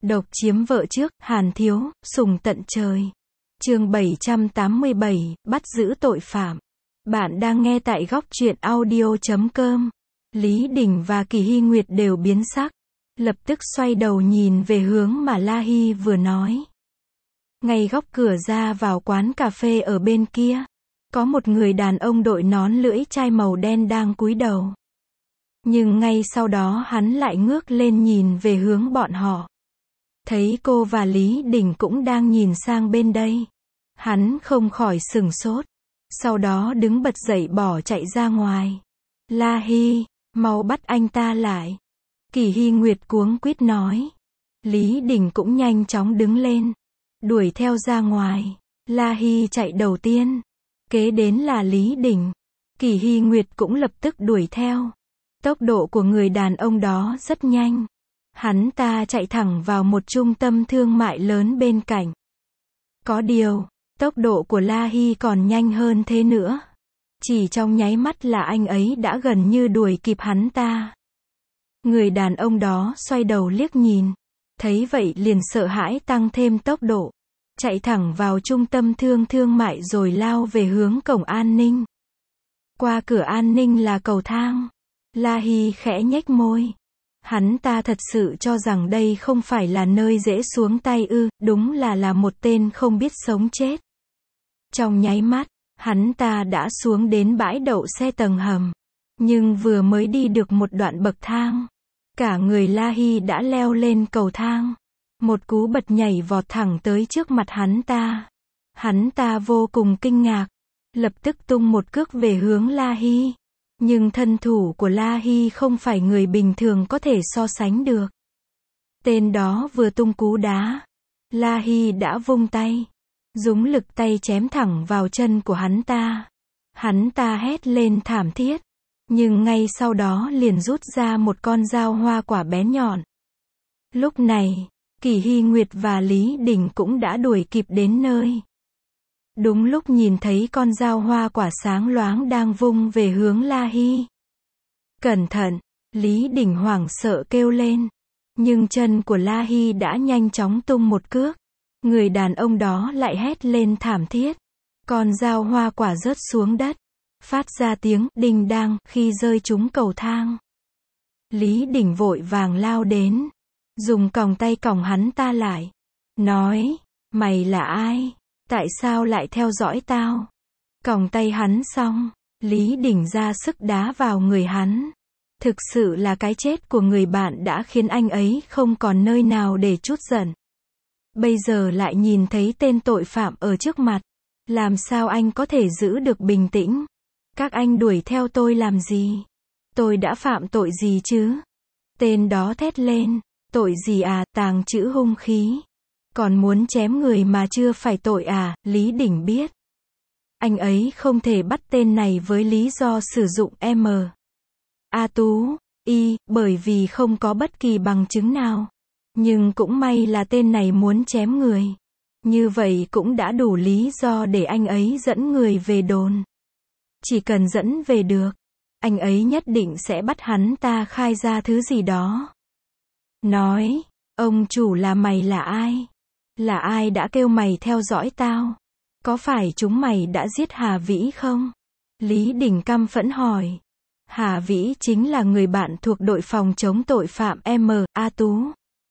Độc chiếm vợ trước, Hàn Thiếu, sùng tận trời. Chương 787, bắt giữ tội phạm. Bạn đang nghe tại góc truyện audio.com. Lý Đình và Kỳ Hy Nguyệt đều biến sắc, lập tức xoay đầu nhìn về hướng mà La Hy vừa nói. Ngay góc cửa ra vào quán cà phê ở bên kia, có một người đàn ông đội nón lưỡi chai màu đen đang cúi đầu. Nhưng ngay sau đó hắn lại ngước lên nhìn về hướng bọn họ. Thấy cô và Lý Đình cũng đang nhìn sang bên đây. Hắn không khỏi sửng sốt. Sau đó đứng bật dậy bỏ chạy ra ngoài. La Hy, mau bắt anh ta lại. Kỳ Hy Nguyệt cuống quýt nói. Lý Đình cũng nhanh chóng đứng lên, đuổi theo ra ngoài. La Hy chạy đầu tiên, kế đến là Lý Đình. Kỳ Hy Nguyệt cũng lập tức đuổi theo. Tốc độ của người đàn ông đó rất nhanh. Hắn ta chạy thẳng vào một trung tâm thương mại lớn bên cạnh. Có điều, tốc độ của La Hy còn nhanh hơn thế nữa. Chỉ trong nháy mắt là anh ấy đã gần như đuổi kịp hắn ta. Người đàn ông đó xoay đầu liếc nhìn. Thấy vậy liền sợ hãi tăng thêm tốc độ. Chạy thẳng vào trung tâm thương mại rồi lao về hướng cổng an ninh. Qua cửa an ninh là cầu thang. La Hy khẽ nhếch môi. Hắn ta thật sự cho rằng đây không phải là nơi dễ xuống tay ư, đúng là một tên không biết sống chết. Trong nháy mắt, hắn ta đã xuống đến bãi đậu xe tầng hầm. Nhưng vừa mới đi được một đoạn bậc thang, cả người La Hy đã leo lên cầu thang. Một cú bật nhảy vọt thẳng tới trước mặt hắn ta. Hắn ta vô cùng kinh ngạc, lập tức tung một cước về hướng La Hy. Nhưng thân thủ của La Hy không phải người bình thường có thể so sánh được. Tên đó vừa tung cú đá, La Hy đã vung tay, dùng lực tay chém thẳng vào chân của hắn ta. Hắn ta hét lên thảm thiết, nhưng ngay sau đó liền rút ra một con dao hoa quả bén nhọn. Lúc này, Kỳ Hy Nguyệt và Lý Đình cũng đã đuổi kịp đến nơi. Đúng lúc nhìn thấy con dao hoa quả sáng loáng đang vung về hướng La Hy. Cẩn thận, Lý Đình hoảng sợ kêu lên. Nhưng chân của La Hy đã nhanh chóng tung một cước. Người đàn ông đó lại hét lên thảm thiết. Con dao hoa quả rớt xuống đất, phát ra tiếng đinh đang khi rơi trúng cầu thang. Lý Đình vội vàng lao đến, dùng còng tay còng hắn ta lại. Nói, mày là ai? Tại sao lại theo dõi tao? Còng tay hắn xong, Lý Đình ra sức đá vào người hắn. Thực sự là cái chết của người bạn đã khiến anh ấy không còn nơi nào để trút giận. Bây giờ lại nhìn thấy tên tội phạm ở trước mặt. Làm sao anh có thể giữ được bình tĩnh? Các anh đuổi theo tôi làm gì? Tôi đã phạm tội gì chứ? Tên đó thét lên. Tội gì à, tàng trữ hung khí. Còn muốn chém người mà chưa phải tội à? Lý Đình biết. Anh ấy không thể bắt tên này với lý do sử dụng M. A Tú, Y, bởi vì không có bất kỳ bằng chứng nào. Nhưng cũng may là tên này muốn chém người. Như vậy cũng đã đủ lý do để anh ấy dẫn người về đồn. Chỉ cần dẫn về được, anh ấy nhất định sẽ bắt hắn ta khai ra thứ gì đó. Nói, ông chủ là mày là ai? Là ai đã kêu mày theo dõi tao? Có phải chúng mày đã giết Hà Vĩ không? Lý Đình căm phẫn hỏi. Hà Vĩ chính là người bạn thuộc đội phòng chống tội phạm M. A Tú.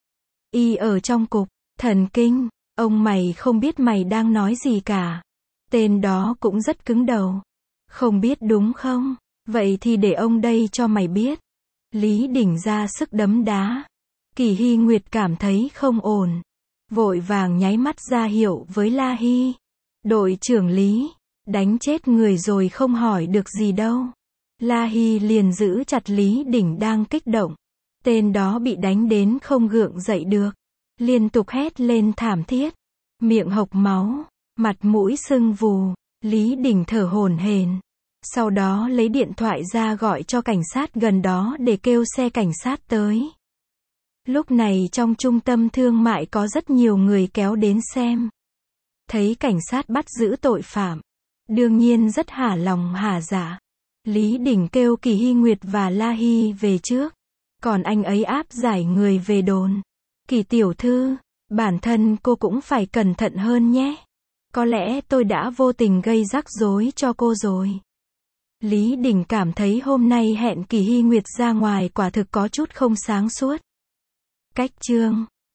Y ở trong cục, thần kinh, ông mày không biết mày đang nói gì cả. Tên đó cũng rất cứng đầu. Không biết đúng không? Vậy thì để ông đây cho mày biết. Lý Đình ra sức đấm đá. Kỳ Hy Nguyệt cảm thấy không ổn. Vội vàng nháy mắt ra hiệu với La Hy. Đội trưởng Lý, đánh chết người rồi không hỏi được gì đâu. La Hy liền giữ chặt Lý Đình đang kích động. Tên đó bị đánh đến không gượng dậy được. Liên tục hét lên thảm thiết. Miệng hộc máu, mặt mũi sưng vù. Lý Đình thở hổn hển. Sau đó lấy điện thoại ra gọi cho cảnh sát gần đó để kêu xe cảnh sát tới. Lúc này trong trung tâm thương mại có rất nhiều người kéo đến xem. Thấy cảnh sát bắt giữ tội phạm, đương nhiên rất hả lòng hả dạ. Lý Đình kêu Kỳ Hy Nguyệt và La Hy về trước, còn anh ấy áp giải người về đồn. Kỳ tiểu thư, bản thân cô cũng phải cẩn thận hơn nhé. Có lẽ tôi đã vô tình gây rắc rối cho cô rồi. Lý Đình cảm thấy hôm nay hẹn Kỳ Hy Nguyệt ra ngoài quả thực có chút không sáng suốt. Cách chương